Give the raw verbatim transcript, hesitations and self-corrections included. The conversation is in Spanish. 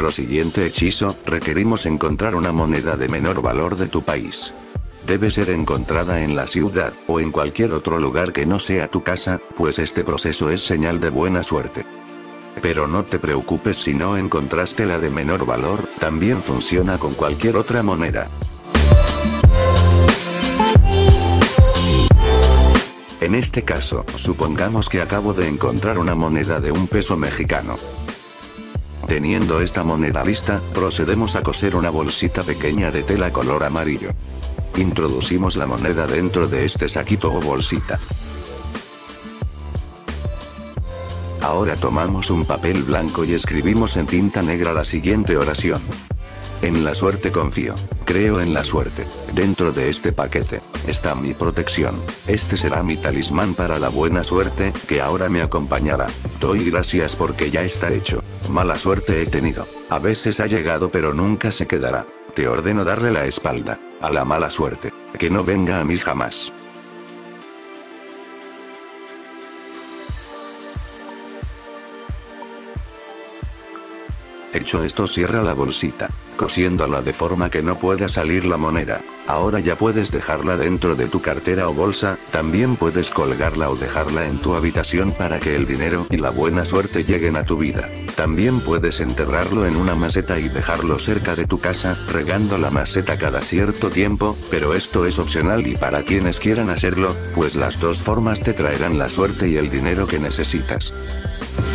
nuestro siguiente hechizo, requerimos encontrar una moneda de menor valor de tu país. Debe ser encontrada en la ciudad, o en cualquier otro lugar que no sea tu casa, pues este proceso es señal de buena suerte. Pero no te preocupes si no encontraste la de menor valor, también funciona con cualquier otra moneda. En este caso, supongamos que acabo de encontrar una moneda de un peso mexicano. Teniendo esta moneda lista, procedemos a coser una bolsita pequeña de tela color amarillo. Introducimos la moneda dentro de este saquito o bolsita. Ahora tomamos un papel blanco y escribimos en tinta negra la siguiente oración. En la suerte confío, creo en la suerte. Dentro de este paquete está mi protección. Este será mi talismán para la buena suerte, que ahora me acompañará. Doy gracias porque ya está hecho. Mala suerte he tenido. A veces ha llegado pero nunca se quedará. Te ordeno darle la espalda a la mala suerte, que no venga a mí jamás. Hecho esto, cierra la bolsita, cosiéndola de forma que no pueda salir la moneda. Ahora ya puedes dejarla dentro de tu cartera o bolsa, también puedes colgarla o dejarla en tu habitación para que el dinero y la buena suerte lleguen a tu vida. También puedes enterrarlo en una maceta y dejarlo cerca de tu casa, regando la maceta cada cierto tiempo, pero esto es opcional y para quienes quieran hacerlo, pues las dos formas te traerán la suerte y el dinero que necesitas.